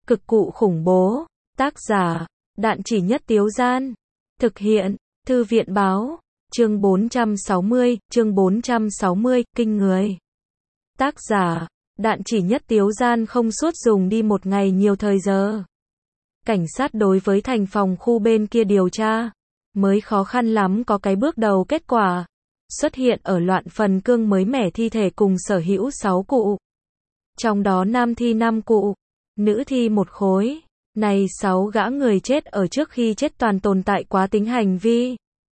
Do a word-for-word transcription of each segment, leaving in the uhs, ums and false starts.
Cực cụ khủng bố. Tác giả, Đạn Chỉ Nhất Tiếu Gian. Thực hiện, Thư viện báo. Chương bốn trăm sáu mươi, chương bốn trăm sáu mươi, kinh người. Tác giả, Đạn Chỉ Nhất Tiếu Gian. Không suốt dùng đi một ngày nhiều thời giờ. Cảnh sát đối với thành phòng khu bên kia điều tra, mới khó khăn lắm có cái bước đầu kết quả. Xuất hiện ở loạn phần cương mới mẻ thi thể cùng sở hữu sáu cụ. Trong đó nam thi năm cụ, nữ thi một khối. Này sáu gã người chết ở trước khi chết toàn tồn tại quá tính hành vi.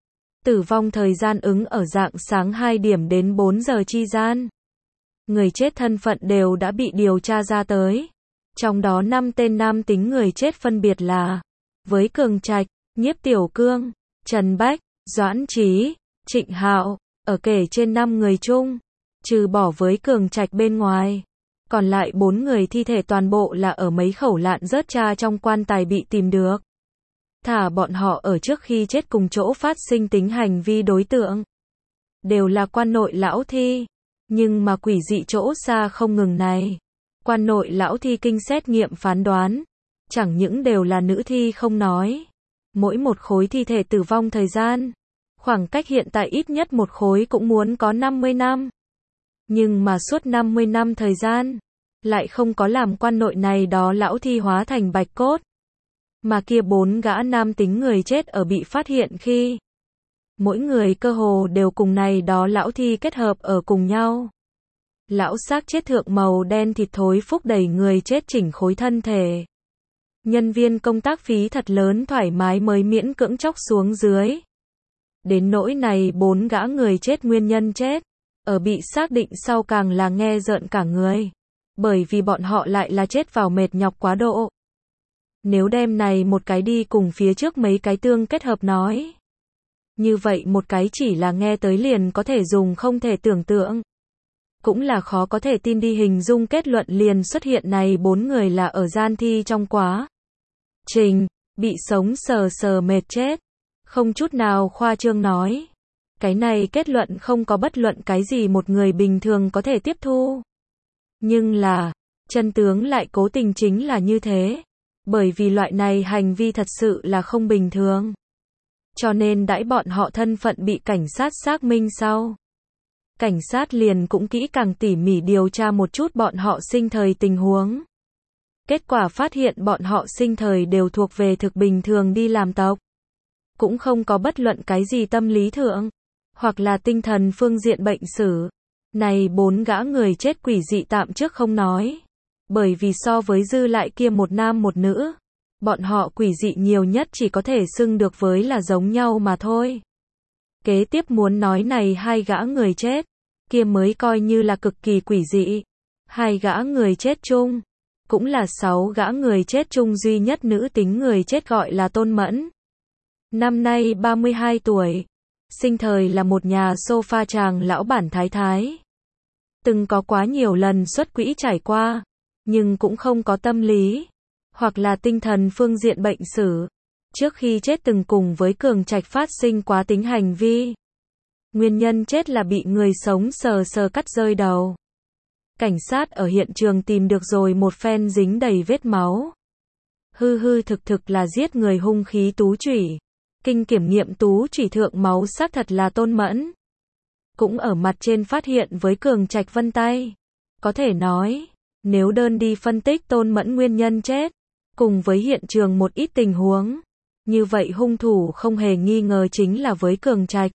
Tử vong thời gian ứng ở rạng sáng hai điểm đến bốn giờ chi gian. Người chết thân phận đều đã bị điều tra ra tới. Trong đó năm tên nam tính người chết phân biệt là với Cường Trạch, Nhiếp Tiểu Cương, Trần Bách, Doãn Trí, Trịnh Hạo. Ở kể trên năm người chung, trừ bỏ với Cường Trạch bên ngoài, còn lại bốn người thi thể toàn bộ là ở mấy khẩu lạn rớt cha trong quan tài bị tìm được. Thả bọn họ ở trước khi chết cùng chỗ phát sinh tính hành vi đối tượng đều là quan nội lão thi. Nhưng mà quỷ dị chỗ xa không ngừng này. Quan nội lão thi kinh xét nghiệm phán đoán, chẳng những đều là nữ thi không nói. Mỗi một khối thi thể tử vong thời gian, khoảng cách hiện tại ít nhất một khối cũng muốn có năm mươi năm. Nhưng mà suốt năm mươi năm thời gian, lại không có làm quan nội này đó lão thi hóa thành bạch cốt. Mà kia bốn gã nam tính người chết ở bị phát hiện khi, mỗi người cơ hồ đều cùng này đó lão thi kết hợp ở cùng nhau. Lão xác chết thượng màu đen thịt thối phúc đẩy người chết chỉnh khối thân thể. Nhân viên công tác phí thật lớn thoải mái mới miễn cưỡng chóc xuống dưới. Đến nỗi này bốn gã người chết nguyên nhân chết, ở bị xác định sau càng là nghe rợn cả người. Bởi vì bọn họ lại là chết vào mệt nhọc quá độ. Nếu đem này một cái đi cùng phía trước mấy cái tương kết hợp nói. Như vậy một cái chỉ là nghe tới liền có thể dùng không thể tưởng tượng. Cũng là khó có thể tin đi hình dung kết luận liền xuất hiện này bốn người là ở gian thi trong quá trình, bị sống sờ sờ mệt chết. Không chút nào khoa trương nói. Cái này kết luận không có bất luận cái gì một người bình thường có thể tiếp thu. Nhưng là, chân tướng lại cố tình chính là như thế. Bởi vì loại này hành vi thật sự là không bình thường. Cho nên đãi bọn họ thân phận bị cảnh sát xác minh sau. Cảnh sát liền cũng kỹ càng tỉ mỉ điều tra một chút bọn họ sinh thời tình huống. Kết quả phát hiện bọn họ sinh thời đều thuộc về thực bình thường đi làm tộc. Cũng không có bất luận cái gì tâm lý thượng, hoặc là tinh thần phương diện bệnh sử. Này bốn gã người chết quỷ dị tạm trước không nói. Bởi vì so với dư lại kia một nam một nữ, bọn họ quỷ dị nhiều nhất chỉ có thể xưng được với là giống nhau mà thôi. Kế tiếp muốn nói này hai gã người chết, kia mới coi như là cực kỳ quỷ dị. Hai gã người chết chung, cũng là sáu gã người chết chung duy nhất nữ tính người chết gọi là Tôn Mẫn. Năm nay ba mươi hai tuổi, sinh thời là một nhà sofa chàng lão bản thái thái. Từng có quá nhiều lần xuất quỹ trải qua, nhưng cũng không có tâm lý, hoặc là tinh thần phương diện bệnh sử. Trước khi chết từng cùng với Cường Trạch phát sinh quá tính hành vi. Nguyên nhân chết là bị người sống sờ sờ cắt rơi đầu. Cảnh sát ở hiện trường tìm được rồi một phen dính đầy vết máu. Hư hư thực thực là giết người hung khí tú chủy. Kinh kiểm nghiệm tú chủy thượng máu xác thật là Tôn Mẫn. Cũng ở mặt trên phát hiện với Cường Trạch vân tay. Có thể nói, nếu đơn đi phân tích Tôn Mẫn nguyên nhân chết, cùng với hiện trường một ít tình huống, như vậy hung thủ không hề nghi ngờ chính là với Cường Trạch.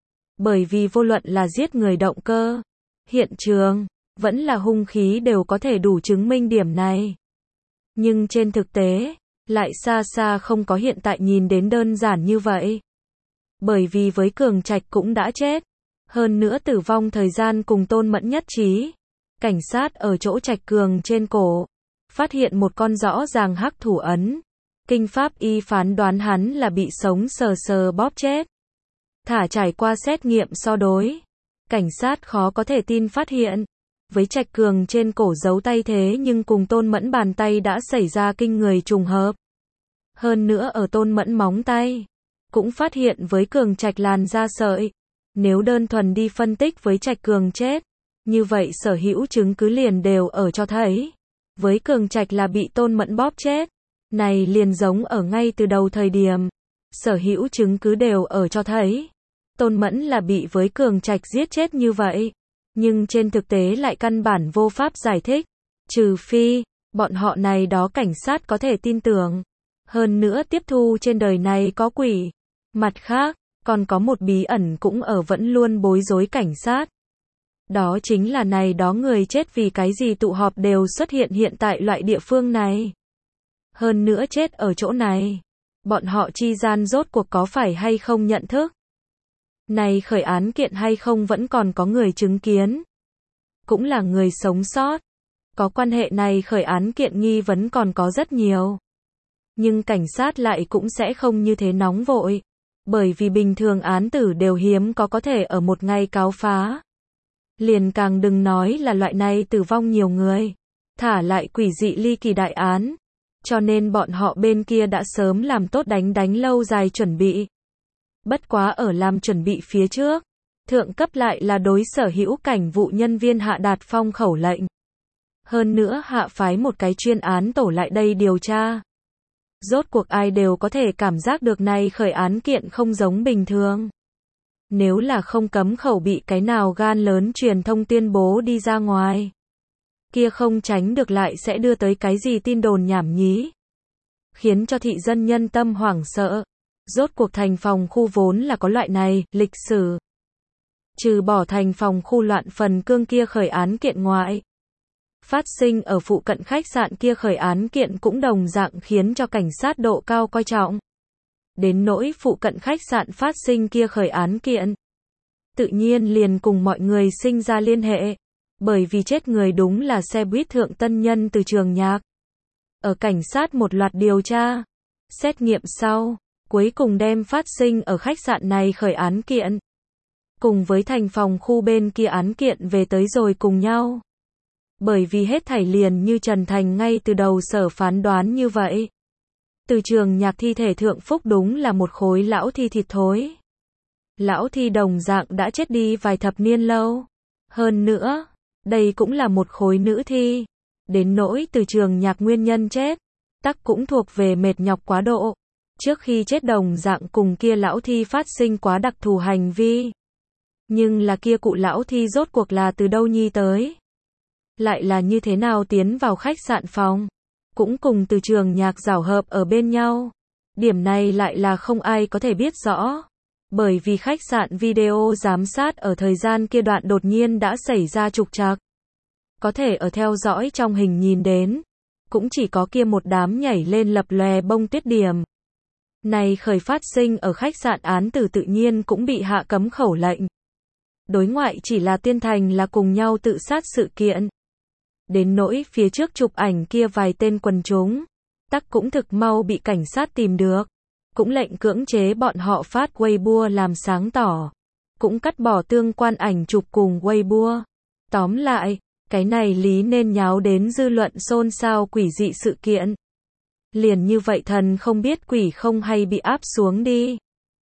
Bởi vì vô luận là giết người động cơ, hiện trường, vẫn là hung khí đều có thể đủ chứng minh điểm này. Nhưng trên thực tế, lại xa xa không có hiện tại nhìn đến đơn giản như vậy. Bởi vì với Cường Trạch cũng đã chết, hơn nữa tử vong thời gian cùng Tôn Mẫn nhất trí. Cảnh sát ở chỗ Trạch Cường trên cổ, phát hiện một con rõ ràng hắc thủ ấn. Kinh pháp y phán đoán hắn là bị sống sờ sờ bóp chết. Thả trải qua xét nghiệm so đối, cảnh sát khó có thể tin phát hiện, với Trạch Cường trên cổ giấu tay thế nhưng cùng Tôn Mẫn bàn tay đã xảy ra kinh người trùng hợp. Hơn nữa ở Tôn Mẫn móng tay, cũng phát hiện với Cường Trạch làn da sợi. Nếu đơn thuần đi phân tích với Trạch Cường chết, như vậy sở hữu chứng cứ liền đều ở cho thấy. với Cường Trạch là bị Tôn Mẫn bóp chết. Này liền giống ở ngay từ đầu thời điểm. Sở hữu chứng cứ đều ở cho thấy. Tôn Mẫn là bị với Cường Trạch giết chết như vậy. Nhưng trên thực tế lại căn bản vô pháp giải thích. Trừ phi, bọn họ này đó cảnh sát có thể tin tưởng. Hơn nữa tiếp thu trên đời này có quỷ. Mặt khác, còn có một bí ẩn cũng ở vẫn luôn bối rối cảnh sát. Đó chính là này đó người chết vì cái gì tụ họp đều xuất hiện hiện tại loại địa phương này. Hơn nữa chết ở chỗ này. Bọn họ chi gian rốt cuộc có phải hay không nhận thức. Này khởi án kiện hay không vẫn còn có người chứng kiến. Cũng là người sống sót. Có quan hệ này khởi án kiện nghi vấn còn có rất nhiều. Nhưng cảnh sát lại cũng sẽ không như thế nóng vội. Bởi vì bình thường án tử đều hiếm có có thể ở một ngày cáo phá. Liền càng đừng nói là loại này tử vong nhiều người. Thả lại quỷ dị ly kỳ đại án. Cho nên bọn họ bên kia đã sớm làm tốt đánh đánh lâu dài chuẩn bị. Bất quá ở làm chuẩn bị phía trước. Thượng cấp lại là đối sở hữu cảnh vụ nhân viên hạ đạt phong khẩu lệnh. Hơn nữa hạ phái một cái chuyên án tổ lại đây điều tra. Rốt cuộc ai đều có thể cảm giác được này khởi án kiện không giống bình thường. Nếu là không cấm khẩu bị cái nào gan lớn truyền thông tuyên bố đi ra ngoài. Kia không tránh được lại sẽ đưa tới cái gì tin đồn nhảm nhí. Khiến cho thị dân nhân tâm hoảng sợ. Rốt cuộc thành phòng khu vốn là có loại này, lịch sử. Trừ bỏ thành phòng khu loạn phần cương kia khởi án kiện ngoại. Phát sinh ở phụ cận khách sạn kia khởi án kiện cũng đồng dạng khiến cho cảnh sát độ cao coi trọng. Đến nỗi phụ cận khách sạn phát sinh kia khởi án kiện. Tự nhiên liền cùng mọi người sinh ra liên hệ. Bởi vì chết người đúng là xe buýt thượng tân nhân từ Trường Nhạc. Ở cảnh sát một loạt điều tra. Xét nghiệm sau. Cuối cùng đem phát sinh ở khách sạn này khởi án kiện. Cùng với thành phòng khu bên kia án kiện về tới rồi cùng nhau. Bởi vì hết thảy liền như Trần Thành ngay từ đầu sở phán đoán như vậy. Từ Trường Nhạc thi thể thượng phúc đúng là một khối lão thi thịt thối. Lão thi đồng dạng đã chết đi vài thập niên lâu. Hơn nữa, đây cũng là một khối nữ thi. Đến nỗi Từ Trường Nhạc nguyên nhân chết, tắc cũng thuộc về mệt nhọc quá độ. Trước khi chết đồng dạng cùng kia lão thi phát sinh quá đặc thù hành vi. Nhưng là kia cụ lão thi rốt cuộc là từ đâu nhi tới? Lại là như thế nào tiến vào khách sạn phòng? Cũng cùng Từ Trường Nhạc giảo hợp ở bên nhau. Điểm này lại là không ai có thể biết rõ. Bởi vì khách sạn video giám sát ở thời gian kia đoạn đột nhiên đã xảy ra trục trặc. Có thể ở theo dõi trong hình nhìn đến. Cũng chỉ có kia một đám nhảy lên lập lòe bông tuyết điểm. Này khởi phát sinh ở khách sạn án tử tự nhiên cũng bị hạ cấm khẩu lệnh. Đối ngoại chỉ là tuyên thành là cùng nhau tự sát sự kiện. Đến nỗi phía trước chụp ảnh kia vài tên quần chúng, tắc cũng thực mau bị cảnh sát tìm được. Cũng lệnh cưỡng chế bọn họ phát Weibo làm sáng tỏ. Cũng cắt bỏ tương quan ảnh chụp cùng Weibo. Tóm lại, cái này lý nên nháo đến dư luận xôn xao quỷ dị sự kiện. Liền như vậy thần không biết quỷ không hay bị áp xuống đi.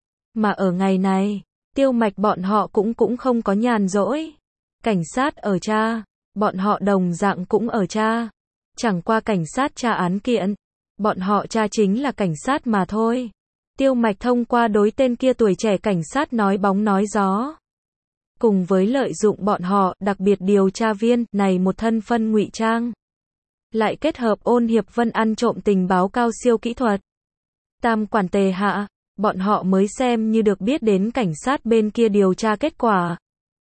Mà ở ngày này, Tiêu Mạch bọn họ cũng cũng không có nhàn rỗi. Cảnh sát ở tra, bọn họ đồng dạng cũng ở tra. Chẳng qua cảnh sát tra án kiện, bọn họ tra chính là cảnh sát mà thôi. Tiêu Mạch thông qua đối tên kia tuổi trẻ cảnh sát nói bóng nói gió. Cùng với lợi dụng bọn họ, đặc biệt điều tra viên, này một thân phân ngụy trang. Lại kết hợp Ôn Hiệp Vân ăn trộm tình báo cao siêu kỹ thuật. Tam quản tề hạ, bọn họ mới xem như được biết đến cảnh sát bên kia điều tra kết quả.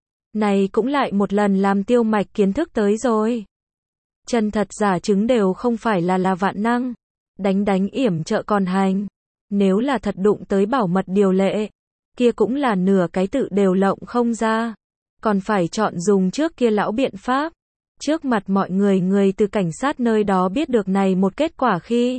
Này cũng lại một lần làm Tiêu Mạch kiến thức tới rồi. Chân thật giả chứng đều không phải là là vạn năng. Đánh đánh yểm trợ còn hành. Nếu là thật đụng tới bảo mật điều lệ, kia cũng là nửa cái tự đều lộng không ra. Còn phải chọn dùng trước kia lão biện pháp. Trước mặt mọi người người từ cảnh sát nơi đó biết được này một kết quả khi.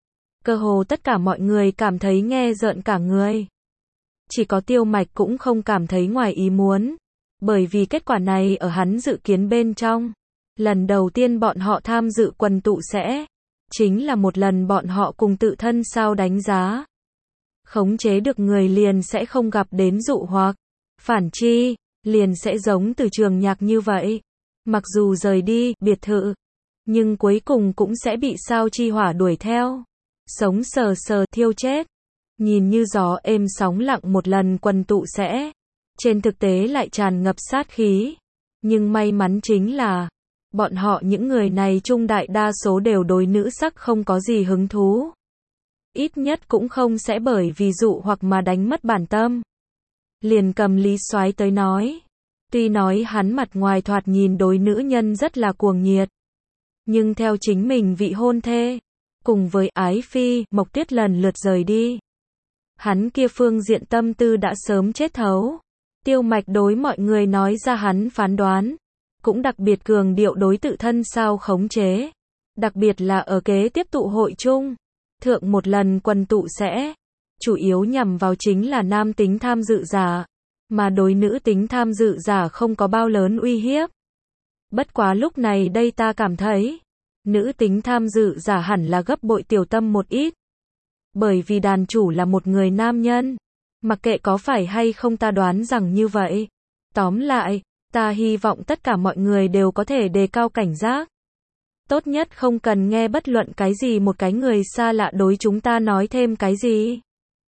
Cơ hồ tất cả mọi người cảm thấy nghe rợn cả người. Chỉ có Tiêu Mạch cũng không cảm thấy ngoài ý muốn. Bởi vì kết quả này ở hắn dự kiến bên trong. Lần đầu tiên bọn họ tham dự quần tụ sẽ. Chính là một lần bọn họ cùng tự thân sao đánh giá. Khống chế được người liền sẽ không gặp đến dụ hoặc. Phản chi, liền sẽ giống Từ Trường Nhạc như vậy. Mặc dù rời đi, biệt thự. nhưng cuối cùng cũng sẽ bị sao chi hỏa đuổi theo. Sống sờ sờ thiêu chết. Nhìn như gió êm sóng lặng một lần quần tụ sẽ. Trên thực tế lại tràn ngập sát khí. Nhưng may mắn chính là, bọn họ những người này trung đại đa số đều đối nữ sắc không có gì hứng thú. Ít nhất cũng không sẽ bởi vì dụ hoặc mà đánh mất bản tâm. Liền cầm Lý Soái tới nói. Tuy nói hắn mặt ngoài thoạt nhìn đối nữ nhân rất là cuồng nhiệt. Nhưng theo chính mình vị hôn thê, cùng với ái phi, Mộc Tuyết lần lượt rời đi. Hắn kia phương diện tâm tư đã sớm chết thấu. Tiêu Mạch đối mọi người nói ra hắn phán đoán. Cũng đặc biệt cường điệu đối tự thân sao khống chế. Đặc biệt là ở kế tiếp tụ hội chung. Thượng một lần quần tụ sẽ, chủ yếu nhằm vào chính là nam tính tham dự giả. Mà đối nữ tính tham dự giả không có bao lớn uy hiếp. Bất quá lúc này đây ta cảm thấy, nữ tính tham dự giả hẳn là gấp bội tiểu tâm một ít. Bởi vì đàn chủ là một người nam nhân. Mặc kệ có phải hay không ta đoán rằng như vậy. Tóm lại, ta hy vọng tất cả mọi người đều có thể đề cao cảnh giác. Tốt nhất không cần nghe bất luận cái gì một cái người xa lạ đối chúng ta nói thêm cái gì.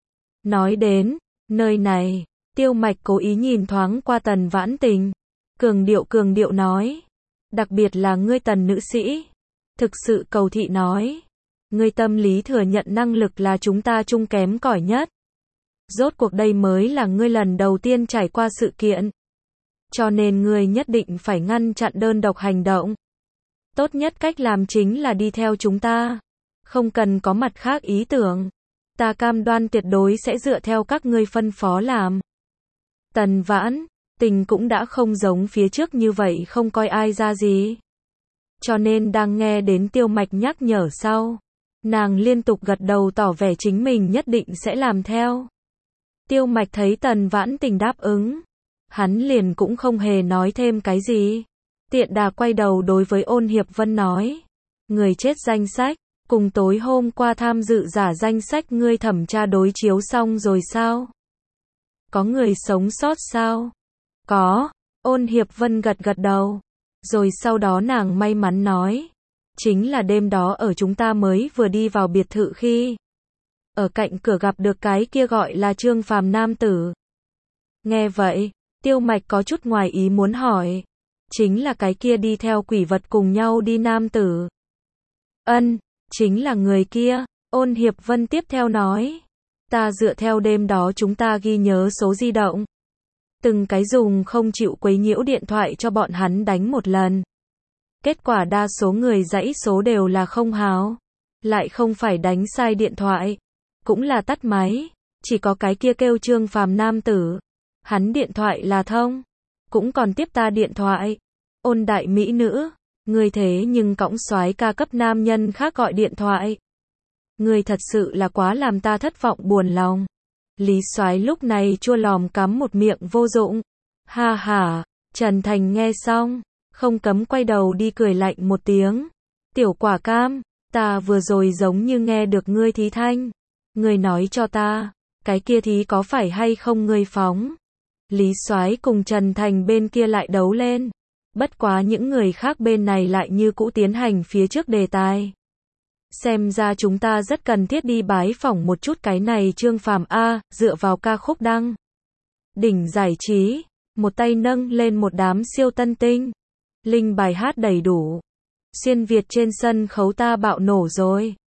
Nói đến, nơi này, Tiêu Mạch cố ý nhìn thoáng qua Tần Vãn Tình. Cường điệu cường điệu nói. Đặc biệt là ngươi Tần nữ sĩ. Thực sự cầu thị nói. Ngươi tâm lý thừa nhận năng lực là chúng ta chung kém cỏi nhất. Rốt cuộc đây mới là ngươi lần đầu tiên trải qua sự kiện. Cho nên ngươi nhất định phải ngăn chặn đơn độc hành động. Tốt nhất cách làm chính là đi theo chúng ta. Không cần có mặt khác ý tưởng. Ta cam đoan tuyệt đối sẽ dựa theo các ngươi phân phó làm. Tần Vãn Tình cũng đã không giống phía trước như vậy không coi ai ra gì. Cho nên đang nghe đến Tiêu Mạch nhắc nhở sau. Nàng liên tục gật đầu tỏ vẻ chính mình nhất định sẽ làm theo. Tiêu Mạch thấy Tần Vãn Tình đáp ứng. Hắn liền cũng không hề nói thêm cái gì. Tiện đà quay đầu đối với Ôn Hiệp Vân nói. Người chết danh sách, cùng tối hôm qua tham dự giả danh sách ngươi thẩm tra đối chiếu xong rồi sao? Có người sống sót sao? Có. Ôn Hiệp Vân gật gật đầu. Rồi sau đó nàng may mắn nói. Chính là đêm đó ở chúng ta mới vừa đi vào biệt thự khi. Ở cạnh cửa gặp được cái kia gọi là Trương Phàm nam tử. Nghe vậy, Tiêu Mạch có chút ngoài ý muốn hỏi. Chính là cái kia đi theo quỷ vật cùng nhau đi nam tử. Ân, chính là người kia. Ôn Hiệp Vân tiếp theo nói. Ta dựa theo đêm đó chúng ta ghi nhớ số di động. Từng cái dùng không chịu quấy nhiễu điện thoại cho bọn hắn đánh một lần. Kết quả đa số người dãy số đều là không hào. Lại không phải đánh sai điện thoại. Cũng là tắt máy. Chỉ có cái kia kêu Trương Phàm nam tử. Hắn điện thoại là thông. Cũng còn tiếp ta điện thoại. Ôn đại mỹ nữ. Người thế nhưng cõng soái ca cấp nam nhân khác gọi điện thoại. Người thật sự là quá làm ta thất vọng buồn lòng. Lý Soái lúc này chua lòm cắm một miệng vô dụng. Ha ha. Trần Thành nghe xong. Không cấm quay đầu đi cười lạnh một tiếng. Tiểu quả cam. Ta vừa rồi giống như nghe được ngươi thí thanh. Ngươi nói cho ta. Cái kia thí có phải hay không ngươi phóng. Lý Soái cùng Trần Thành bên kia lại đấu lên. Bất quá những người khác bên này lại như cũ tiến hành phía trước đề tài. Xem ra chúng ta rất cần thiết đi bái phỏng một chút cái này Trương Phàm A, dựa vào ca khúc đăng. Đỉnh giải trí, một tay nâng lên một đám siêu tân tinh. Linh bài hát đầy đủ. Xuyên Việt trên sân khấu ta bạo nổ rồi.